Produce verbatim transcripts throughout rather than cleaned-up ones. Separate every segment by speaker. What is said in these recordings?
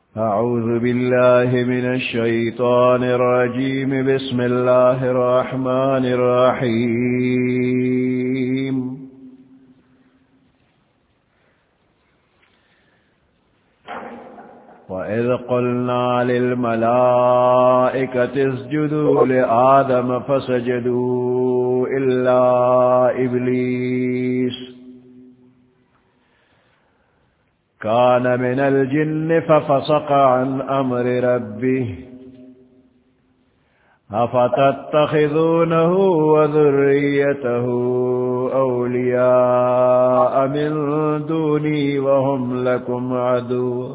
Speaker 1: أعوذ بالله من الشيطان الرجيم. بسم الله الرحمن الرحيم. وإذ قلنا للملائكة اسجدوا لآدم فسجدوا إلا إبليس كان من الجن ففسق عن أمر ربه أفتتخذونه وذريته أولياء من دوني وهم لكم عدو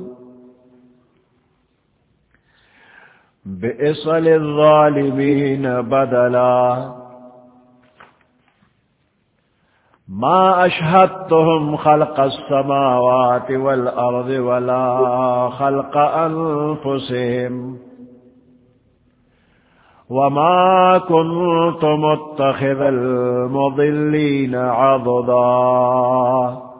Speaker 1: بئس للظالمين بدلا ما أشهدتهم خلق السماوات والأرض ولا خلق أنفسهم وما كنت متخذ المضلين عضدا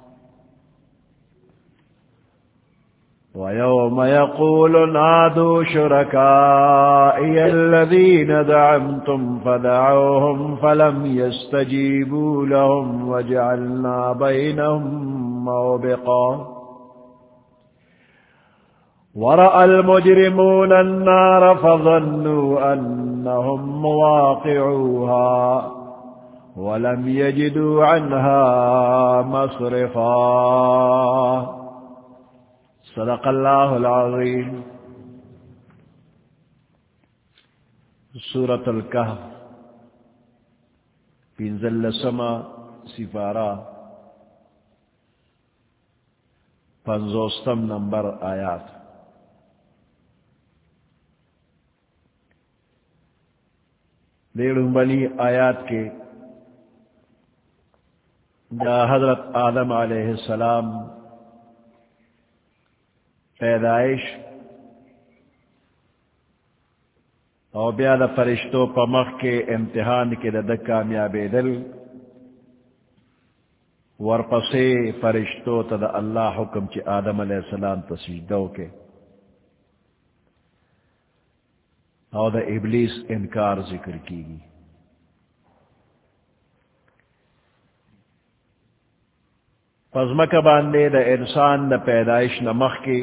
Speaker 1: ويوم يقول نادوا شركائي الذين دعمتم فدعوهم فلم يستجيبوا لهم وجعلنا بينهم موبقا ورأى المجرمون النار فظنوا أنهم مواقعوها ولم يجدوا عنها مصرفا. صدق اللہ العظیم. سورة الکہف پینزل سما سفارہ پنزوستم نمبر آیات. دیڑھ بنی آیات کے دا حضرت آدم علیہ السلام پیدائش اور بیاد فرشتوں پمخ کے امتحان کے دد کامیابی دل ورپسے فرشتوں تد اللہ حکم چی آدم علیہ السلام تسجدو کے اور دا ابلیس انکار ذکر کی گی. پزمک باندے دا انسان دا پیدائش نمخ کی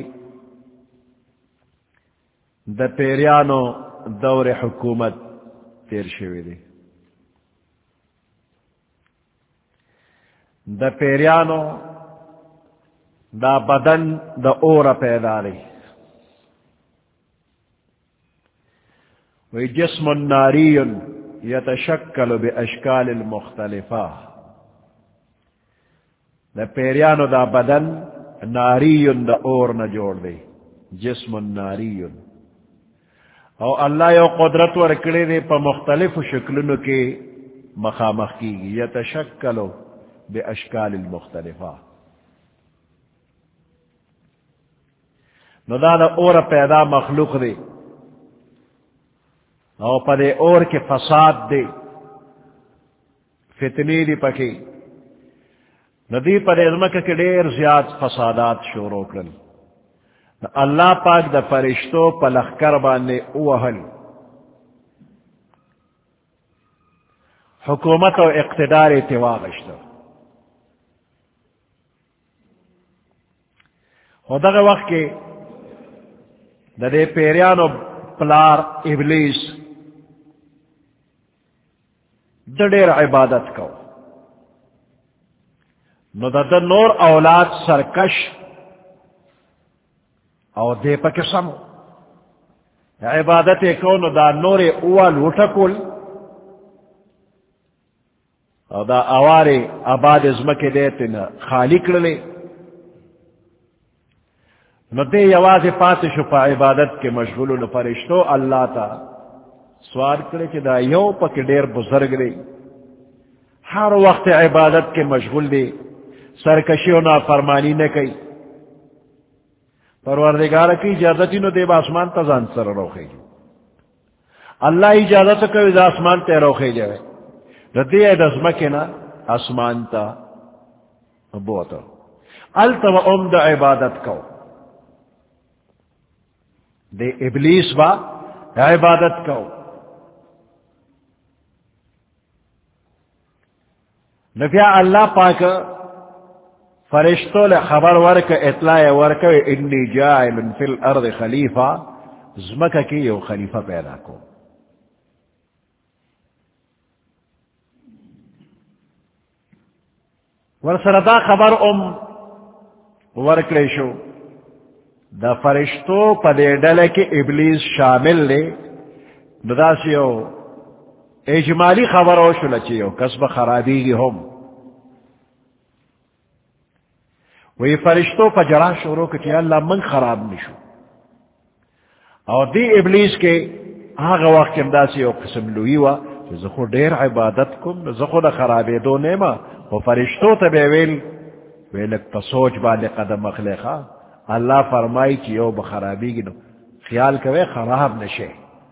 Speaker 1: دا پیریانو دور حکومت تیر شوی دی. دا پیریانو دا بدن دا اور پیدا دی. وی جسم ناری یتشکل بی اشکال المختلفہ. دا پیریانو دا بدن ناری دا اور نہ جوڑ دے جسم ناری. او اللہ یو قدرت ورکڑے دے پا مختلف شکلنو کے مخامخ کی گی. یتشکلو بے اشکال المختلفہ. نو دا دا اور پیدا مخلوق دے او پا دے اور کے فساد دے فتنی دی پکی ندی پر ازمکہ کے دیر زیاد فسادات شروع کرن. اللہ پاک دا فرشتو پا لخکر بانے اوہل حکومت و اقتدار تواغشتا. خدا کے وقت کے دا دے پیریانو پلار ابلیس دا دیر عبادت کو نو دا دا نور اولاد سرکش او دے پا کسم عبادت کو نو دا نور اوال وٹکول او دا اوارے آباد ازمک دیتے نا خالی کرلے نو دے یواز پاتشو پا عبادت کے مشغولو نو فرشتو اللہ تا سوال کرے کہ دا یو پا کے دیر بزرگ دے ہر وقت عبادت کے مشغول دے سرکشیوں نا فرمانی نہ کئی. پروردگار کی اجازتی نو دے با آسمان تا زان سر روخے جو اللہ اجازت کو دا آسمان تے روخے جائے ردی دزمکے نا آسمان تا بوتا التو ام دا عبادت کو دے ابلیس با عبادت کو نبیا اللہ پاک فرشتوں لے خبر ورک اطلاع ورک انی جاعل فی الارض خلیفہ زمکہ کی یو خلیفہ پیدا کو ورسردا خبر ام ورکلے شو دا فرشتو پدے ڈلے کے ابلیس شامل لے ندا سیو اجمالی خبر ہو شو لچیو کسب خرابی گی ہم وہی فرشتوں پا جرا شروع کچی اللہ من خراب نشو اور دی ابلیس کے آغا وقت امدا سیو قسم لوئی وا زخو دیر عبادت کم زخو دا خرابی دو نیما و فرشتوں تا بے ویل ویلک پا سوچ بالے قدم اخلیخا اللہ فرمائی چی یو بخرابی گی نو خیال کوئے خراب نشے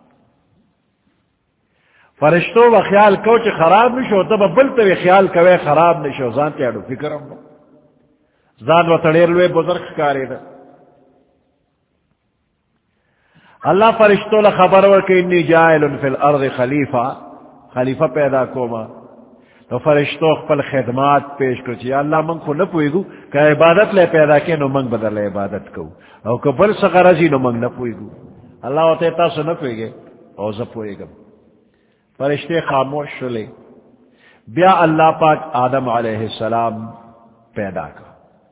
Speaker 1: فرشتوں با خیال کو چی خراب نشو تب بلتوی خیال کوئے خراب نشو زانتی اڈو فکرم نو زان و تڑیرلوے بزرگ کاری دا اللہ فرشتوں لخبر ورکی انی جائل فی الارض خلیفہ خلیفہ پیدا کوما تو فرشتوں خپل خدمات پیش کرو چی اللہ من کو نپوئی گو کہ عبادت لے پیدا کے نو منگ بدل عبادت کو او کبل سغرزی نو منگ نپوئی گو اللہ ہوتے تاسو نپوئی گے او زپوئی گا فرشتے خاموش شلے بیا اللہ پاک آدم علیہ السلام پیدا کر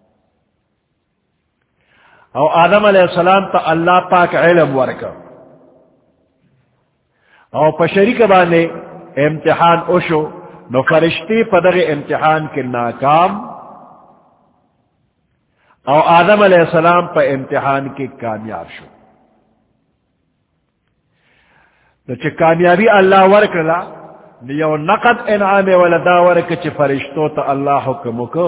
Speaker 1: او آدم علیہ السلام تا اللہ پاک علم ورکا او پشریک بانے امتحان اوشو نو فرشتی پدغ امتحان کے ناکام او آدم علیہ السلام پا امتحان کی کامیاب شو نو چھ کامیابی اللہ ورکلا نیو نقد انعام ولدا ورک چھ فرشتو تا اللہ حکمو کو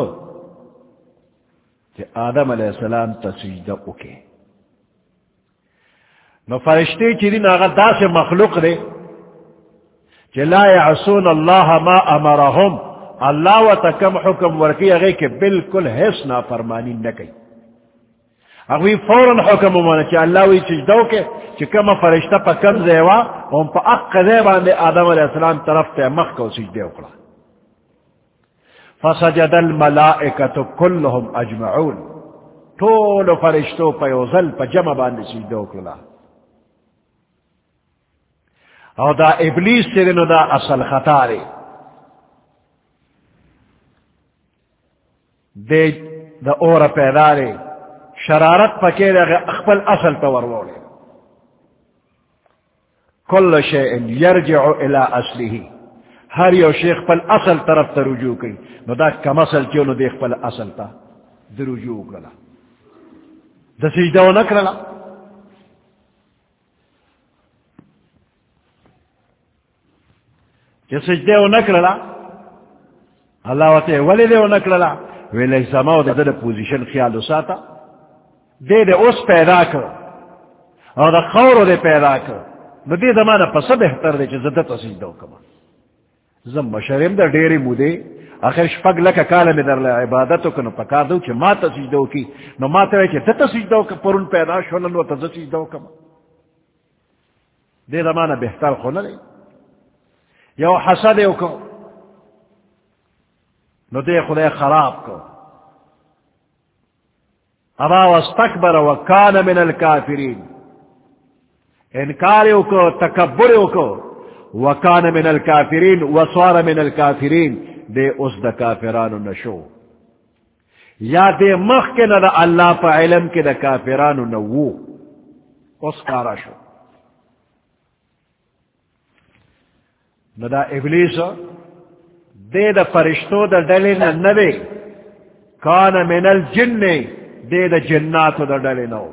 Speaker 1: کہ آدم علیہ السلام تسجدہ اکے نو فرشتے چی دین آغا دا سے مخلوق دے کہ لا یعصون اللہ ما امرہم اللہ و تکم حکم ورکی اگے کہ بالکل حس نا فرمانی نکی اگوی فوراً حکم امانا چی اللہ وی سجدہ اکے چی کم فرشتہ پا کم زیوا ہم پا اق زیبان دے آدم علیہ السلام طرف تے مخ کو سجدے اکڑا فسجد الملائکۃ کلهم اجمعون طول فرشتو پا یوزل پا جمع باندے سجدہ اکڑا او دا ابلیس تیرنو دا اصل خطارے دے دا اور پیدارے شرارت پکے دے اخبر اصل تورولے کل شیئن یرجع الى اصلہی ہر یو شیخ پل اصل طرف تا رجوع کی نو دا کم اصل کیوں نو دیکھ پل اصل تا دا رجوع کرلا دا سجدہ و نکرلا کہ سجدہ و نکرلا اللہ وطے ولی دے و نکرلا ویلے سماو دا دا پوزیشن خیالو ساتا دے دے اس پیدا کر اور دا خورو دے پیدا کر نو دے دمانا پس بہتر دے چھ زدتا سجدہ و کما زم مشرم در ڈیری مودے آخر شپگ لکا کالا میں در لے عبادتو کنو پکا دو چھ ما تا سجدو کی نو ما تا ویچے دتا سجدو کا پرون پیدا شونن و تا سجدو کما دے دمانا بہتر خو نلے یو حسدیو کو نو دے خدای خراب کو ابا واستکبر وکان من الکافرین انکاریو کو تکبریو کو وکان من الکافرین وصار من الکافرین دے اس دا کافرانو نشو یا دے مخ کے نا دا اللہ پا علم کے دا کافرانو نوو اس کارا شو نا دا ابلیس دے دا فرشتو دا ڈلینا ندے کان من الجن دے دا جناتو دا ڈلینو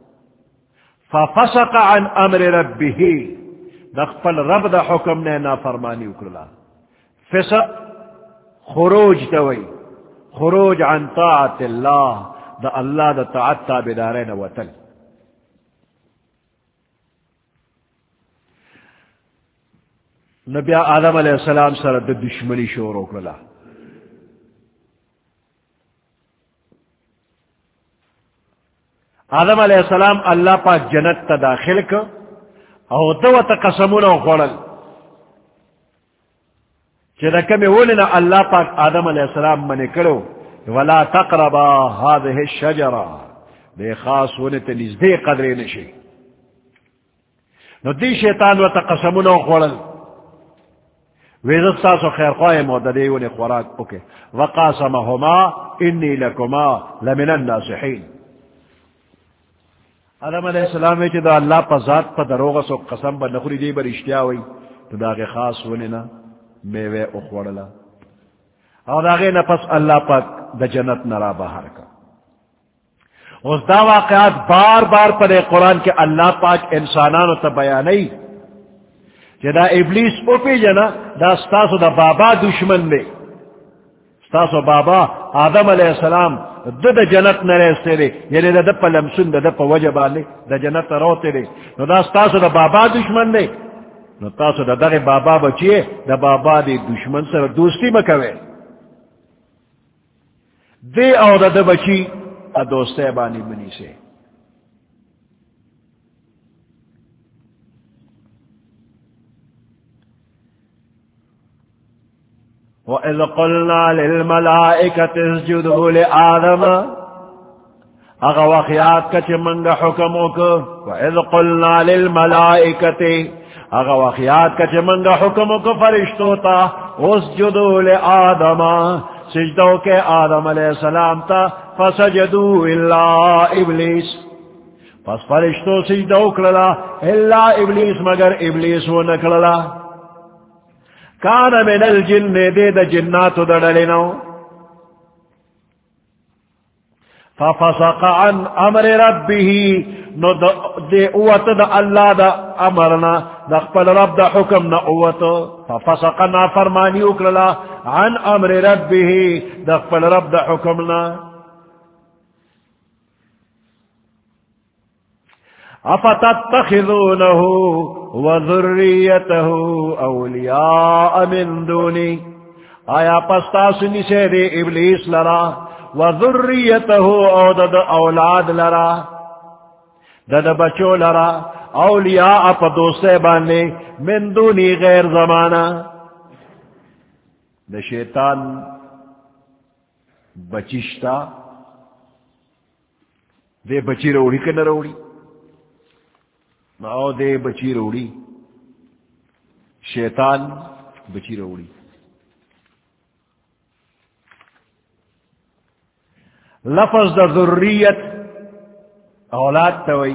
Speaker 1: ففسق عن امر ربه دخپل رب دا حکم نے نافرمانی اکرلا فسق خروج دوئی خروج عن طاعت اللہ دا اللہ دا طاعت تابدارین وطن نبی آدم علیہ السلام سر دا دشمنی شروع اکرلا آدم علیہ السلام اللہ پاک جنت تا داخل کو او دو تا قسمونو خوڑل چیزا کمی ولنا اللہ پاک آدم علیہ السلام منی کرو ولا تقربا هذه الشجرہ دے خاص ونی تا نزدے قدرے نشی نو دی شیطان و تا قسمونو خوڑل ویزت ساسو خیر خواہ موددے ونی خوراک اوکے وقاسمہما انی لکما لمن الناسحین آدم علیہ السلام ویچے دا اللہ پا ذات پا دروغ سو قسم با نخوری دی بر اشتیا ہوئی تو داغی خاص ونینا میوے اخوڑلا اور داغی نفس اللہ پاک دا جنت نرا باہر کا اس دا واقعات بار بار پر قرآن کے اللہ پاک انسانانو تا بیانی کہ دا ابلیس اوپی جنا دا ستاسو دا بابا دشمن دے ستاسو بابا آدم علیہ السلام دا دا جنت نریستے دے یعنی دا دا پا لمسن دا دا پا وجبان دے دا جنت روتے دے نو دا ستاسو دا بابا دشمن دے نو تاسو دا دا بابا بچیے دا بابا دے دشمن سر دوستی مکوے دے او دا دا بچی ا دوستے بانی منی سے وَإِذْ قُلْنَا لِلْمَلَائِكَةِ اسْجُدُوا لِآدَمَ اغا واقعات کچھ منگا حکموں کو وَإِذْ قُلْنَا لِلْمَلَائِكَةِ اغا واقعات کچھ منگا حکموں کو فرشتوں تا اسْجُدُوا لِآدَمَ سجدوں کے آدم علیہ السلام تا فسجدوا الا ابلیس پس فرشتوں سجدوں کرلا الا ابلیس مگر ابلیس وہ نکللا کان من الجن دے دا جنات دڑلنو ففسق عن امر ربه نو دے اوت دا اللہ دا امرنا دا قبل رب دا حکم نا اوت ففسق نا فرمانی اکرلا عن امر ربه دا قبل رب دا حکمنا افتتخذونه وذریته اولیاء من دونی آیا پستاسنی سے دے ابلیس لرا وذریته او دد اولاد لرا دد بچو لرا اولیاء پا دوستے بانے من دونی غیر زمانہ دا شیطان بچشتا دے بچی روڑی کے نہ روڑی ناؤ دے بچی روڑی شیطان بچی روڑی لفظ دا ذریت اولاد توئی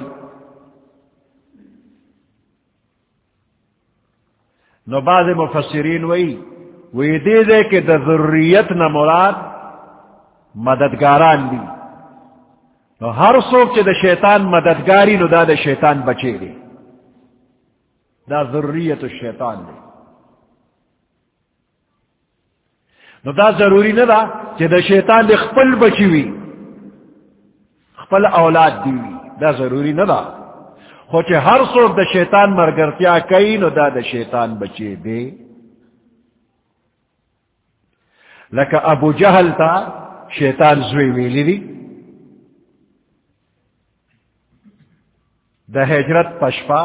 Speaker 1: نو بعض مفسرین وئی وی دے دے کہ دا ذریت نہ مراد مددگاران دی نو ہر سوک چے دا شیطان مددگاری نو دا دا شیطان بچے دے دا ذریت الشیطان دے نو دا ضروری نہ دا چے دا شیطان دے خپل بچی وی خپل اولاد دیوی دا ضروری نہ دا خو چے ہر سوک دا شیطان مرگرتیا کئی نو دا دا شیطان بچے دے لکہ ابو جہل تا شیطان زوی ویلی دی دا ہجرت پشپا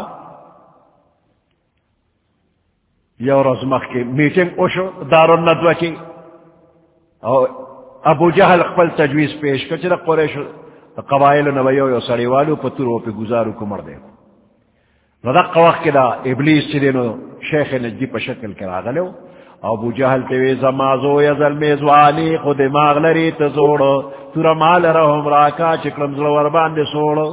Speaker 1: یو رزمخ کی میٹنگ اوشو دار الندوہ کی او ابو جہل خپل تجویز پیش کر چرا قریش قبائل نویو یو سڑی والو پترو پی گزارو کو مردے ردق وقت کی دا ابلیس چلینو شیخ نجدی پا شکل کرا غلو ابو جہل تیوی زمازو یزل میزوانی خود دماغ لری تزوڑو تورا مال رہم راکا چکرم زلور باندے سوڑو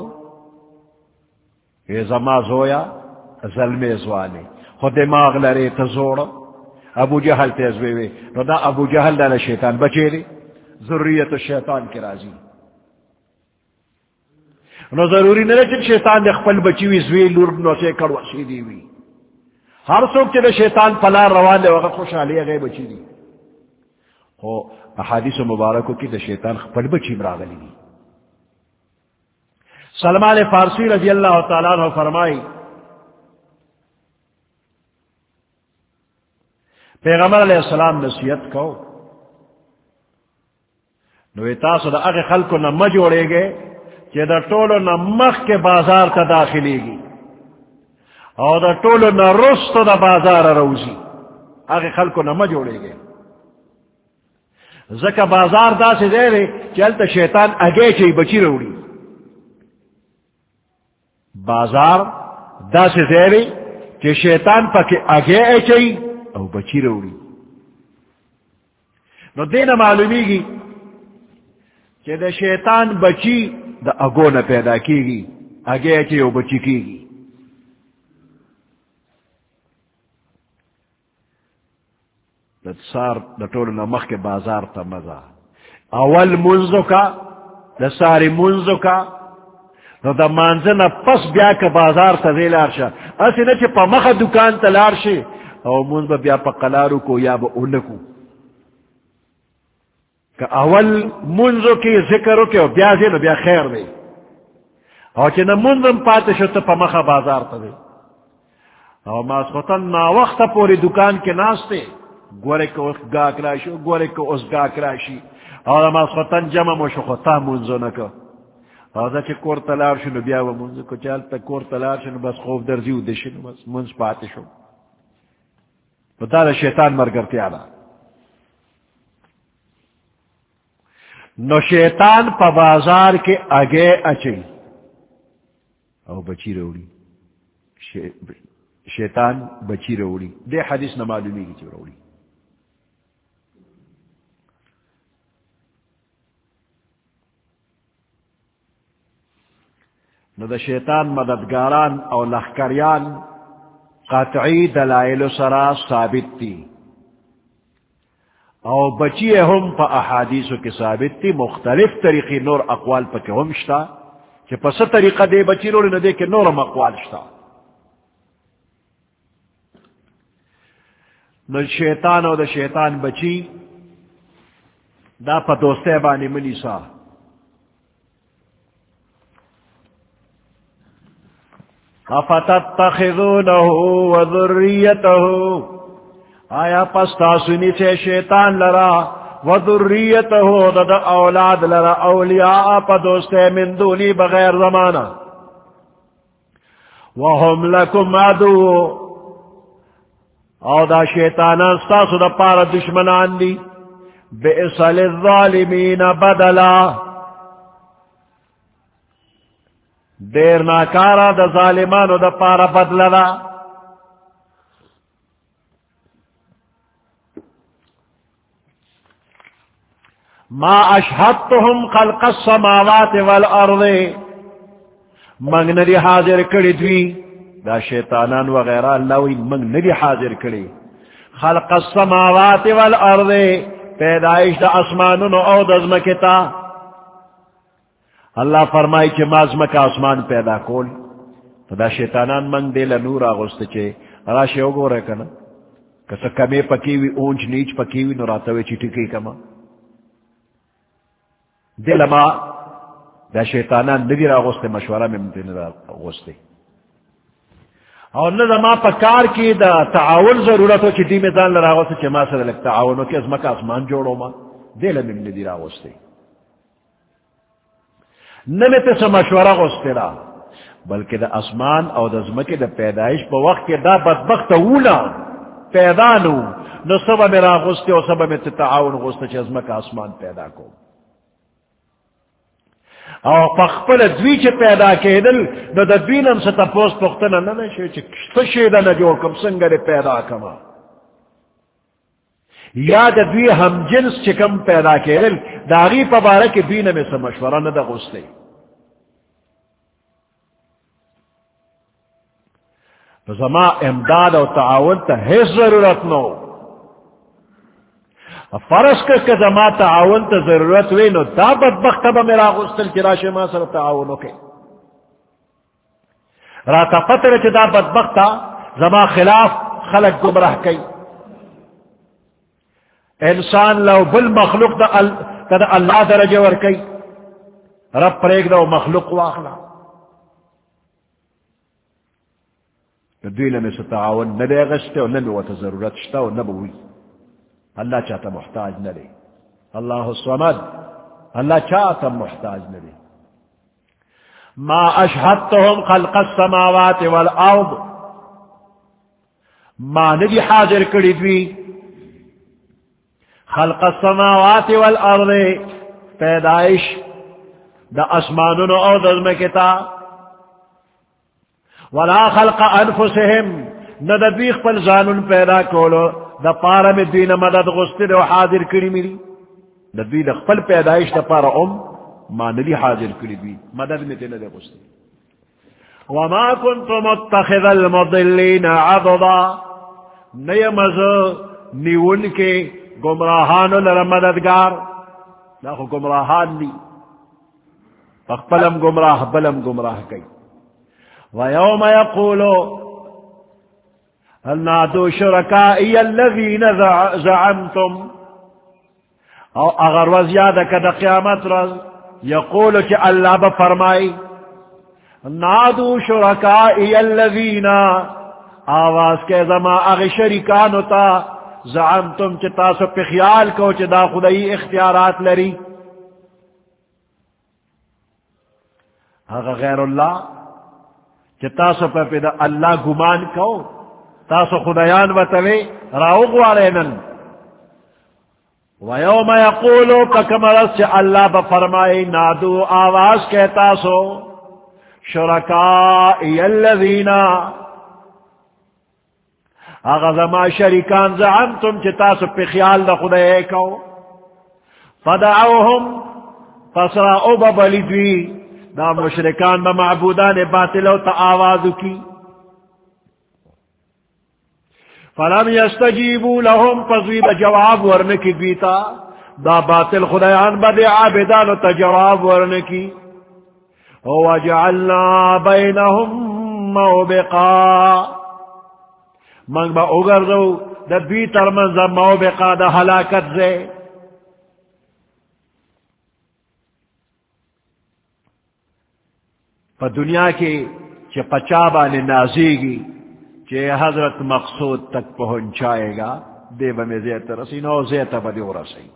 Speaker 1: یہ زمازو یا زل میزوانی خود دماغ لری تزوڑو ابو جہل تیزوی ردا ابو جہل دا شیطان بچے دی ذریت الشیطان کی رازی نو ضروری نہ چل شیطان دے خپل بچی وی زوی لور نو سے کڑوا سی دی وی ہر سوک چلے شیطان پلا روان دے وقت خوشحالی گئے بچی دی ہو احادیث مبارکو کی دے شیطان خپل بچی مراغلی دی سلمان فارسی رضی اللہ تعالیٰ عنہ فرمائی پیغمبر علیہ السلام نصیحت کو نو تاسو دا اگے خلقو نہ مجوڑے گے کہ دا ٹولو نا مخ کے بازار تا داخلی گی اور دا ٹولو نا رستو دا بازار روزی آگے خلقو نا ما جوڑے گئے زکا بازار دا سے دے رہے چلتا شیطان اگے چاہی بچی روڑی بازار دا سے دے رہے کہ شیطان پا کے اگے چاہی او بچی روڑی نو دینا معلومی گی کہ دا شیطان بچی دا اگو نہ پیدا کی گی اگے چاہی او بچی کی گی دا سار دا طول نمخ کے بازار تا مزا اول منزو کا دا ساری منزو کا نو دا مانزنا پس بیا کا بازار تا دے لارشا اسی نا چی پا مخ دکان تا لارشے او منز با بیا پا قلارو کو یا با اونکو کہ اول منزو کی ذکرو کے بیا زی نو بیا خیر دے او چی نا منزم پاتے شو تا پا مخ بازار تا دے او ماس خطن نا وقت پوری دکان کے ناستے گورے کو اس گاک راشو گورے کو اس گاک راشی اور ماس خطن جمع موشو خطا منزو نکو اور دا چی کور تلار شنو بیاو منزو کو چالتا کور تلار شنو بس خوف درزیو دشنو بس منز پاتے شو تو دا, دا شیطان مرگرتی آلا نو شیطان پا بازار کے اگے اچھی او بچی روڑی شی... شیطان بچی روڑی دے حدیث نمالومی کی چی روڑی نو دا شیطان مددگاران او لخکریان قطعی دلائل سرا ثابت تی او بچی ہم پا احادیثو کی ثابت تی مختلف طریقی نور اقوال پا کے ہم شتا کہ پس طریقہ دے بچی روڑی نو دے کے نورم اقوال شتا نو شیطان او دا شیطان بچی دا پا دوستے بانی منی سا افتتخذونه وذریته آیا پس تاسونی سے شیطان لرا وذریته دا, دا اولاد لرا اولیاء پا دوستے من دونی بغیر زمانہ وهم لکم عدو او دا شیطانان ستاسو دا پارا دشمنان دی بئس للظالمین بدلا دیر ناکارا دا ظالمانو دا پارا بدلنا ما اشہدتهم خلق السماوات والارض منگ ندی حاضر کری دوی دا شیطانان وغیرہ اللہوی منگ ندی حاضر کری خلق السماوات والارض پیدائش دا اسمانون او دزمکتا اللہ فرمائی چھ مازمہ کا آسمان پیدا کول تو دا شیطانان منگ دے لنور آغست چے راشے ہو گو رہے کنا کسا کمی پکیوی اونچ نیچ پکیوی نوراتوی چٹکی کما دے لما دا شیطانان ندیر آغست مشورہ میں ممتن آغست اور نظما پکار کی دا تعاون ضرورت ہو چی دی میں دان لر آغست چے ما سر لگ تعاون ہو کہ ازمہ کا آسمان جوڑو ما دے لمن ندیر آغست نمیتے سے مشورہ غسترا بلکہ دا اسمان او دا زمکے دا پیدائش پا وقت کے دا بدبخت اولا پیدانو نو سبا میرا غستے و سبا میں تعاون غستے چھ ازمک اسمان پیدا کو او پخپل دوی چھ پیدا کے دل نو دا دوینم ستا پوست پختنا ننشے چھ کشتا دا نجوڑ کم سنگر پیدا کما یا دا دوی ہم جنس چکم پیدا کے دل داغی پبارک دوی نمی سے مشورہ ندا غستے زما امداد و تعاون تا حیث ضرورت نو فرض کر کہ زما تعاون تا ضرورت وی نو دا بدبخت با میرا غسل کی راشے ما سر تعاونو کے راتا پتر چی دا بدبخت زما خلاف خلق گمراہ کئی انسان لو بل مخلوق دا, ال... دا اللہ درجہ ورکی رب پریگ دا مخلوق واخلا دوی لمی ستعاون ندے غشتے و نمی وات ضرورت شتا و نبوی اللہ چاہتا محتاج ندے اللہ الصمد اللہ چاہتا محتاج ندے ما اشهدتهم خلق السماوات والارض ما ندی حاضر کری دوی خلق السماوات والارض پیدائش دا اسمانون او دزمکتا ولا خلق انفسهم ندبیخ پل زانون پیدا کولو دا پارا میں دوی مدد غسطر و حاضر کری میری دا دوی دا خپل پیدائش دا پارا ام ما ندی حاضر کری دوی مدد میں تی ندی غسطر وما كنت متخذ المضلین عضدا نیمز نیون کے گمراہان لر مددگار لاخو گمراہان لی فقبلم گمراہ بلم گمراہ کئی ویوم یقولو هل نادو شرکائی الذین زعمتم او اگر وزیادہ کدا قیامت رز یقولو چی اللہ بفرمائی نادو شرکائی الذین آواز کے زما اغی شرکانو تا زعمتم چی تاسو پی خیال کو چی دا خدای اختیارات لری اگر غیر اللہ چی تاسو پی دا اللہ گمان کو تاسو خدایان بتوی راوغ والینن ویوم یقولو ککمرس چی اللہ بفرمائی نادو آواز کے تاسو شرکائی الذین اغزما شریکان زعمتم چی تاسو پی خیال دا خدای کو فدعوهم پسرا او ببلی دوی دا مشرکان با معبودان باطلو تا آوازو کی فلم یستجیبو لهم فضویب جواب ورنکی بیتا دا باطل خدایان با دی عابدانو تا جواب ورنکی وجعلنا بینهم موبقا منگ با اگردو دا دوی ترمنز موبقا دا حلاکت زے پا دنیا کی چی پچابا نے نازیگی چی حضرت مقصود تک پہنچائے گا دے بمی زیت رسی نو زیت بدیو رسی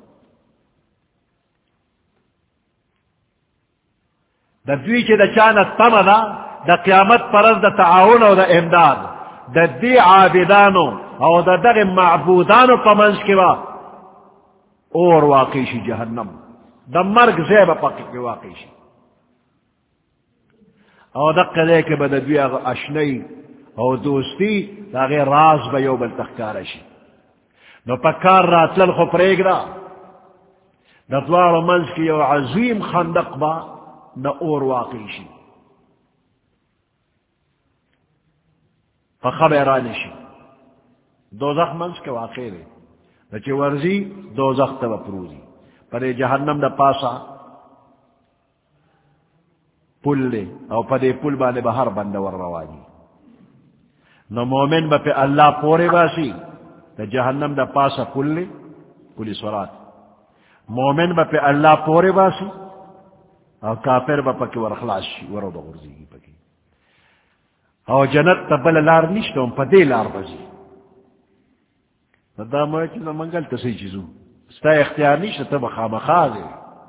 Speaker 1: دا دوی چی دا چانت تم دا دا قیامت پرز دا تعاون و دا امداد دا دی عابدانو او دا دا معبودانو پا منز کی با اور واقعی جہنم دا مرگ زیب پاکی واقعی شی او دقا دے کے بددوی اشنی او دوستی دا غیر راز با یو بل تخکارشی نو پکار راتلل خو پریگ دا دا دوار منز کی یو عظیم خندق با نا اور واقعی شی فخبرانشی دوزخ منز کے واقعی دے دا چی ورزی دوزخ تا پروزی پر جہنم دا پاسا پل لے او پدے پل بانے بہر بندور روانی نو مومن با پہ اللہ پورے باسی دا جہنم دا پاسا پل لے پلی سورات مومن با پہ اللہ پورے باسی او کافر با پکی ورخلاص شی ورو دا غرزی گی پکی او جنت تا بل لار نشتا ہم پدے لار بازی دا موی چیزا منگل تسی چیزو ستا اختیار نشتا تا بخام خازے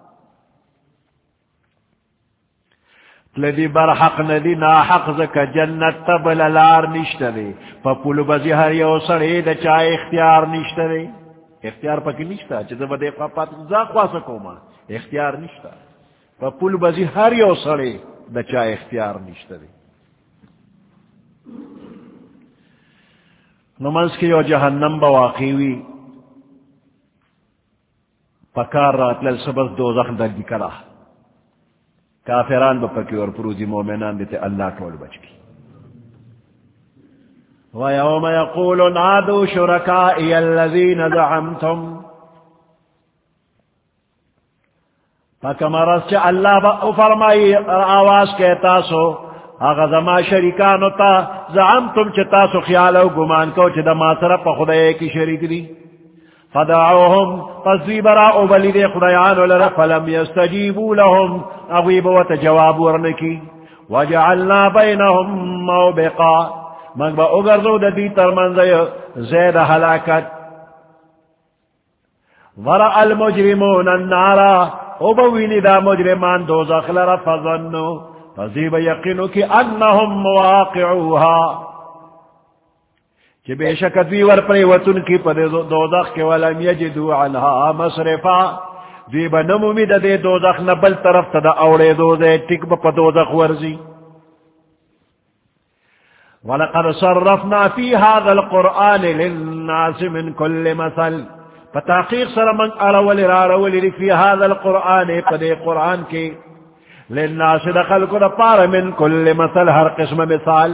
Speaker 1: لدی بر حق ندی نا حق زکا جنت تبل لار نشتا دے پا پولو بزی ہر یو سڑے دا چاہ اختیار نشتا دے اختیار پا کی نشتا چیزا با دے پاپات زا خوا سکو ما اختیار نشتا پا پولو بزی ہر یو سڑے دا چاہ اختیار نشتا دے نمانس کی یو جہنم با واقعی پکار رات لل سبز دوزخ در دی کرا کافران بپکی اور پروزی مومنان دیتے اللہ ٹول بچ کی وَيَوْمَ يَقُولُ نَادُوا شُرَكَائِيَ الَّذِينَ زَعَمْتُمْ فَكَمَرَسْ چا اللہ با فرمائی آواز کہتا سو اغزما شریکانو تا زعمتم چا تاسو خیالو گمان کو چا دا ما طرف خدای کی شریک دی فدعوهم فزوی براء بلی دے خدایانو لرا فلم یستجیبو لهم اغویب و تجواب ورنکی وجعلنا بینهم موبقا من با اگردو دا دی ترمنزی زید حلاکت ورع المجرمون النارا او بوینی دا مجرمان دوزخ لرا فظنو فزیب یقینو کی انہم مواقعوها کہ بے شک دوی ور پری وطن کی پدے دوزخ کے ولم یجدو عنها مصرفا دوی بنمومی دا دے دوزخ نبل طرف تا دا اوڑے دو دے ٹک با دوزخ ورزی وَلَقَدْ صَرَّفْنَا فِي هَذَا الْقُرْآنِ لِلنَّاسِ مِنْ كُلِّ مَثَلٍ فتحقیق سرمن اراول راول فی هذا القرآن پدے قرآن کی للناس دخل کو پار من کل مثل ہر قسم مثال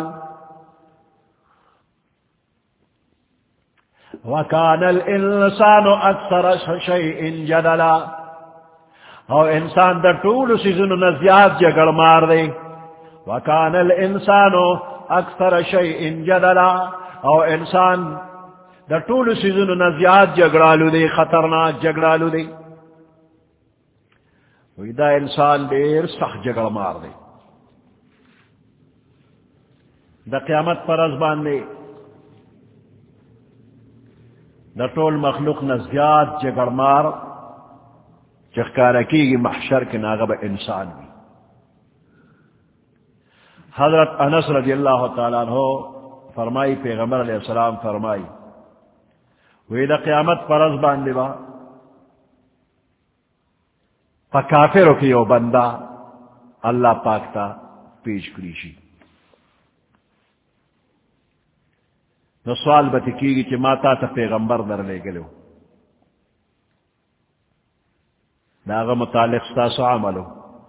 Speaker 1: وکان الانسان اکثر شیء جدلا او انسان در طول سیزن نزیاد جگڑ مار دے وکان الانسان اکثر شیء جدلا او انسان دا طول سیزن نزیاد جگڑالو دے خطرناک جگڑالو دے وی دا انسان دیر سخت جگڑ مار دے دا قیامت پر ازبان دے دا طول مخلوق نزیاد جگڑ مار چخکارکی گی محشر کے ناغب انسان بھی حضرت انس رضی اللہ تعالیٰ عنہ فرمائی پیغمبر علیہ السلام فرمائی وی دا قیامت پر از باندے با پا کافرو کی یو بندہ اللہ پاکتا پیش کریشی نو سوال بتی کی گی چی ماتا تا پیغمبر در لے گلو داغا متعلق ستا سو عملو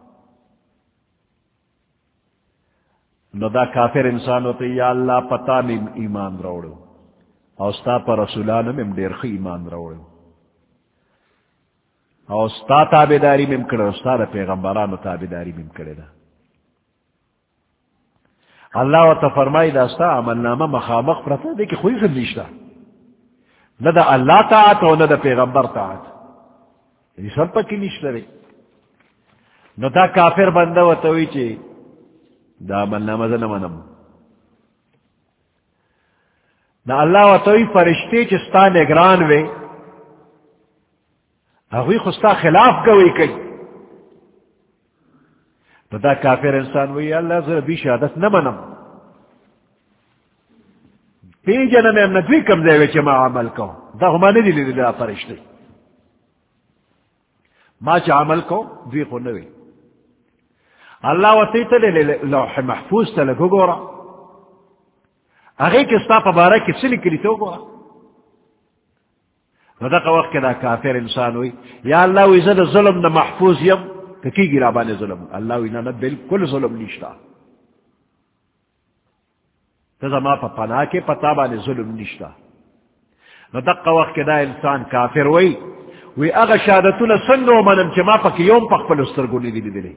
Speaker 1: نو دا کافر انسان ہوتا یا اللہ پتا نیم ایمان روڑو او ستا پر رسولانو مم دیر خی ایمان روڑو او ستا تابداری مم کرو ستا دا پیغمبرانو تابداری مم کرے دا اللہ و تا فرمائی دا ستا عمل نامہ مخامخ پرتا دے کہ خوی خود نیشتا نہ دا اللہ طاعت و نہ دا پیغمبر طاعت یہ سب پکی نیشتا دے نو دا کافر بندہ و توی چے دا عمل نامہ زنمانم نہ اللہ و توی فرشتے چستا نگران وے اگوی خستا خلاف گوئی کئی تو دا کافر انسان وی اللہ ذرا بھی شہادت نہ منم پی جنم ام ندوی کم دے وے چا ما عمل کو دا ہما ندی لی دا فرشتے ما چا عمل کو دوی خو نوی اللہ و تیتا لے لوح محفوظ تا لگو گورا اگئی کستا پا بارا کسی کلی تو گورا ندقا وقت دا کافر انسان ہوئی یا اللہ وی زد ظلم نا محفوظ یم کی گرا بانے ظلم اللہ وی نا بالکل ظلم نشتا تزا ما پا پناہ کے پتا بانے ظلم نشتا ندقا وقت دا انسان کافر ہوئی وی اغا شہادتونا سنگو منم چه ما پا کیوم پا خپل استرگونی دی دلی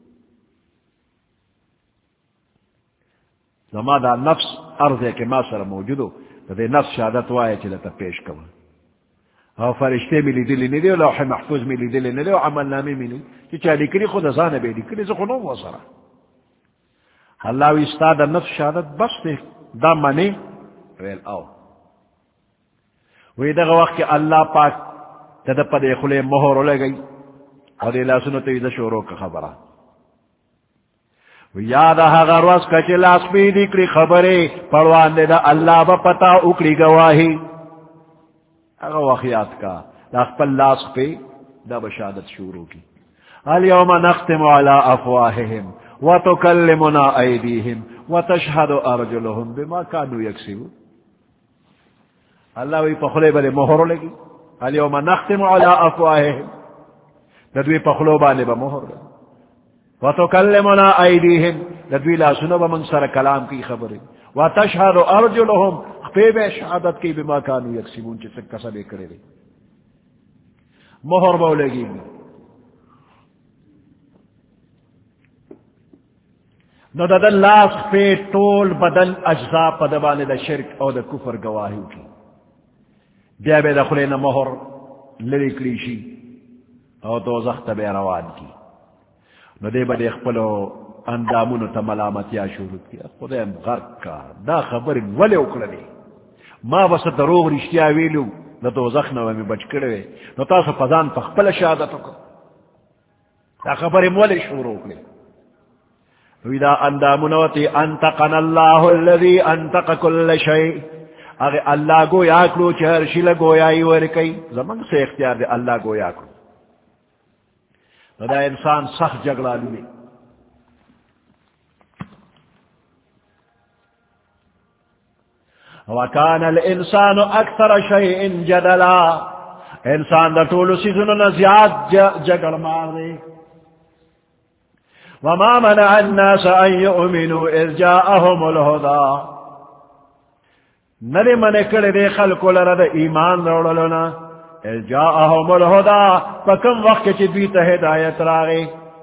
Speaker 1: زما دا نفس عرض ہے کہ ما سر موجودو دا نفس شہادت وائے چلے تا پیش کوا او فرشتے ملی دلی ندی و لوح محفوظ ملی دلی ندی و عمل نامی ملی چی چالی کری خود ازانه بیدی کری زخونو وصرا اللہ وی استاد نفس شہادت بس دے دا منی ویل او وی دا وقت کہ اللہ پاک تدا پا دے خلے مہر لے گئی او دے لاسنو تیوی دا شورو کا خبرہ یاد آگا روز کچھ لاس پی دکڑی خبرے پروان دے دا اللہ با پتا اکڑی گواہی اگا واقعات کا لاخپل لاس پہ دا بشادت شروع کی اليوم نختم على افواههم وتكلمنا ايديهم وتشهد ارجلهم بما كانوا يكسبون اللہ وی پخلے بلے مہر لگی اليوم نختم على افواههم ندوی پخلو بانے با مہر لگی وتكلمنا ايديهم ندوی لا سنو بمن سر کلام کی خبر وتشهد ارجلهم پہ بے شہادت کی بما کانو یکسبون چی سکا سبے کرے دے مہر بولے گی نو دا دن لاس پہ طول بدن اجزاء پدبانے دا شرک او دا کفر گواہیو کی بیا بے دخلے نا مہر لری کلیشی او دوزخ تا بے روان کی نو دے با دیکھ پلو اندامونو تا ملامتیا شروع کیا خودم غرق کا دا خبر ولی اکلنے ما بس دروغ رشتیا ویلو نہ دوزخ نہ میں بچ کڑے نو تاسو فزان تخپل شہادت کو دا خبر مولی شروع کړي ویدا اندامنوتی انتقن اللہ الذی انتق کل شیء اگر اللہ گویا کرو چہر شیل گویائی ورکی زمان سے اختیار دے اللہ گویا کرو دا انسان سخت جگڑا لولی وکان الانسان اکثر شیء جدلا انسان دا طول سیزننا زیاد جگڑ مار دے وما منع الناس ان يؤمنوا اذ جاءهم الهدى ندے من کڑے دے خلق لرد ایمان روڑلنا اذ جاءهم الهدى فکم وقت چی دویت ہدایت راغے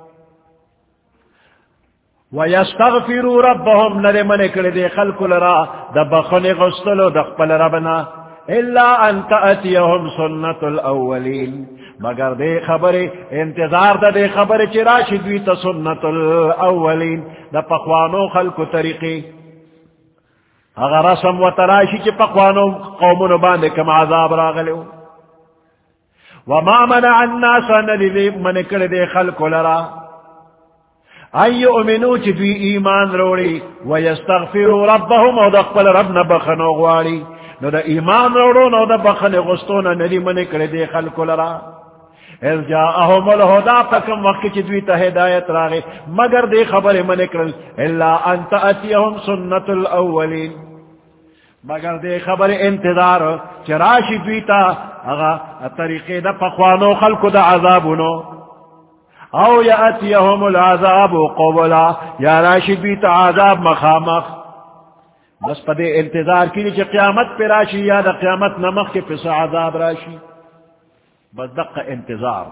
Speaker 1: ویستغفروا ربهم ندے من کڑے دے خلق لرا دبخن غسطلو دخپل ربنا الا ان تأتیهم سنت الاولین مگر دے خبر انتظار دا دے خبر چراشی دویت سنت الاولین دا پخوانو خلق طریقی اگر رسم و تراشی چی پخوانو قومنو باندے کم عذاب راغلو وما منع الناس ندی من کر دے خلق لرا ان یؤمنو چی دوی ایمان روڑی ویستغفروا ربهم او دقبل رب نبخنو غواری نو دا ایمان روڑو نو دا بخن غستونا ندی من کر دے خلق لرا اذ جاءهم الهدى فكم وقت چدوی تا ہدایت راغے مگر دے خبر من کرل الا ان تأتیهم سنت الاولین مگر دے خبر انتظار چراشی دوی تا اغا طریقے دا پخوانو خلق دا عذابنو او یأتیهم العذاب قبلا یا راشی دوی تا عذاب مخامخ بس پا دے انتظار کی لیچے قیامت پہ راشی یا دا قیامت نمخ کے پس عذاب راشی بس دق انتظار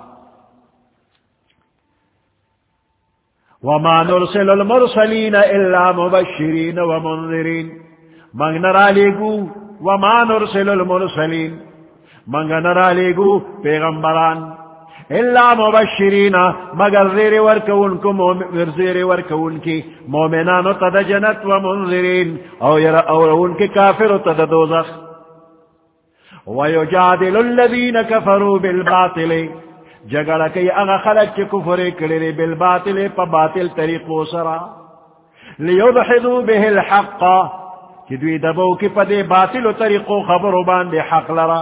Speaker 1: وما نرسل المرسلین الا مبشرین ومنذرین منگ نرا لےگو وما نرسل المرسلین منگ نرا لےگو پیغمبران الا مبشرین مگر زیر ورکون کو زیر ورکون کی مومنان تد جنت ومنذرین او یر اورون کی کافر تد دوزخ وَيُجَادِلُ الَّذِينَ كَفَرُوا بِالْبَاطِلِ جگڑا کئی اغا خلق چی کفر کرے بالباطل پا باطل طریقو سرا لِيُضْحِدُوا بِهِ الْحَقَّ چی دوی دبو کی پا دے باطل طریقو خبرو باندے حق لرا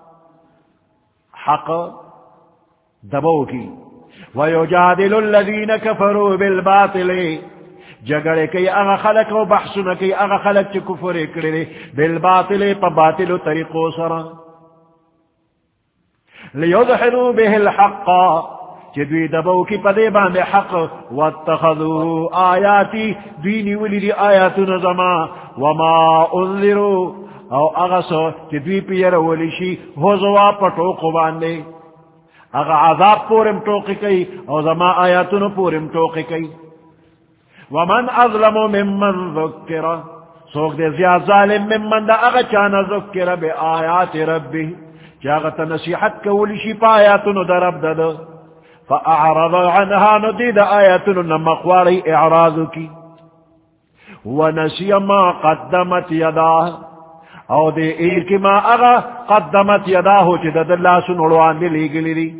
Speaker 1: حق دبو کی وَيُجَادِلُ الَّذِينَ كَفَرُوا بِالْبَاطِلِ جگڑے کئی اغا خلق و بحثنا کئی اغا خلق چی کفر کرے بالباطل پا باطل طریقو سرا لیظہروا به الحق چی دوی دبو کی پدے باندے حق واتخذوا آیاتی دوی ولی دی آیات نظما وما انذروا او اغسو چی دوی پیر ولیشی حضوا پٹوکو باندے اغا عذاب پورم ٹوکی کئی او زما آیاتنو پورم ٹوکی کئی ومن اظلم ممن ذکر سوک دے زیاد ظالم ممن دا اغا چانا ذکر بے آیات ربی چاگت نصیحت کولیشی پا آیاتنو دا رب دا دا فاعرض عنها ندی دا آیاتنو نمقواری اعراضو کی ونسی ما قدمت یداہ او دے ایرکی ما اغا قدمت یداہو چی دا دلہ سنوڑوان دے لیگلی لی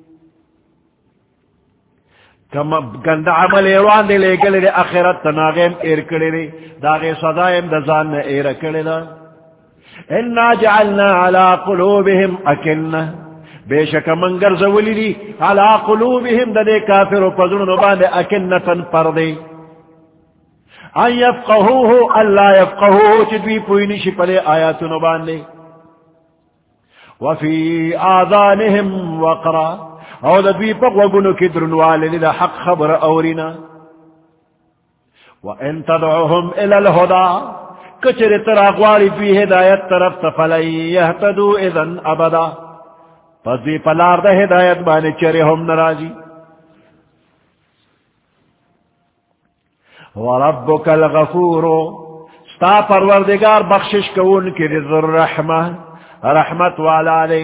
Speaker 1: کم گند عمل ایروان دے لے گلے دے اخیرت تناغیم ایر کلے دے داغی صدایم دا زان ایر کلے دا انا جعلنا علا قلوبهم اکنہ بے شک منگر زولی دی علا قلوبهم دا دے کافر و پزنو باندے اکنتن پر دے ان یفقہوه اللہ یفقہوه چدوی پوینی شپلے آیاتنو باندے وفی آذانهم وقرا او دا دوی پا وگنو کی درنوالی دا حق خبر اورینا وَإِن تَدْعُهُمْ إِلَى الْهُدَى کچر تراغوالی دوی ہدایت طرف تفلی یهتدو اذن ابدا پس دوی پلار دا ہدایت بانے چرے ہم نرازی وَرَبُّكَ الْغَفُورُ ستا پروردگار بخشش کون کی ذر رحمہ رحمت والا لے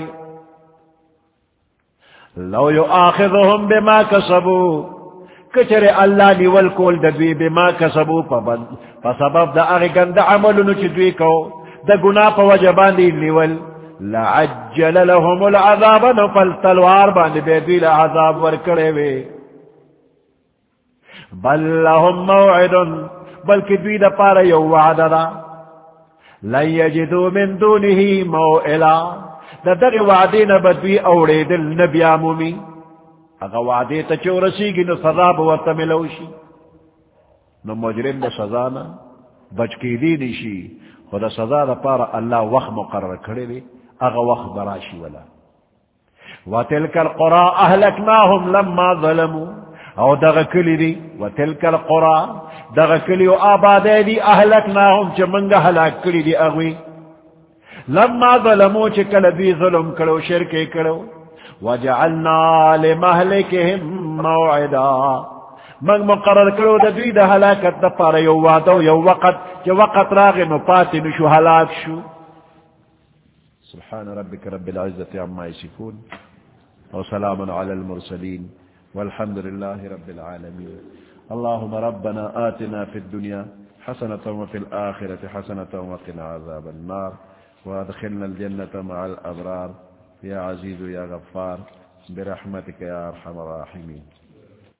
Speaker 1: لو یؤاخذهم بما کسبو کچر اللہ نیول کول دوی بما کسبو پا سبب دا اغی گند عملنو چی دوی کو دا گناہ پا وجبان دی نیول لعجل لهم العذاب نفل تلوار باندی بے دوی لعذاب ورکڑے وے بل لهم موعد بلکہ دوی دا پارا یو وعدہ دا لن یجدو من دونه موئلا دا در وعدین بدوی اوڑے دل نبیا مومی اگا وعدے تا چو رسی گی نو سزا بورتا ملوشی نو مجرم دا سزانا بچ کی دی نیشی خدا سزا دا پارا اللہ وقت مقرر کرے دی اگا وقت براشی ولا وَتِلْكَ الْقُرَىٰ أَهْلَكْنَاهُمْ لَمَّا ظَلَمُوا او دغا کلی دی وَتِلْكَ الْقُرَىٰ دغا کلی و آبادے دی أَهْلَكْنَاهُمْ چا منگا حلاک کلی دی اغوی لما ظلموا چکل دی ظلم کرو شرکے کرو وَجَعَلْنَا لِمَهْلِكِهِمْ مَوْعِدًا من مقرر کرو دا دوی دا حلاکت دا پارا یو وعدو یو وقت جو وقت راغ نو پاتی نشو حلاک شو سبحان ربك رب العزة عما يصفون وسلام على المرسلين والحمد لله رب العالمين اللهم ربنا آتنا في الدنيا حسنة وفي الآخرة حسنة وقنا عذاب النار وادخلنا الجنة مع الأبرار يا عزيز يا غفار برحمتك يا أرحم الراحمين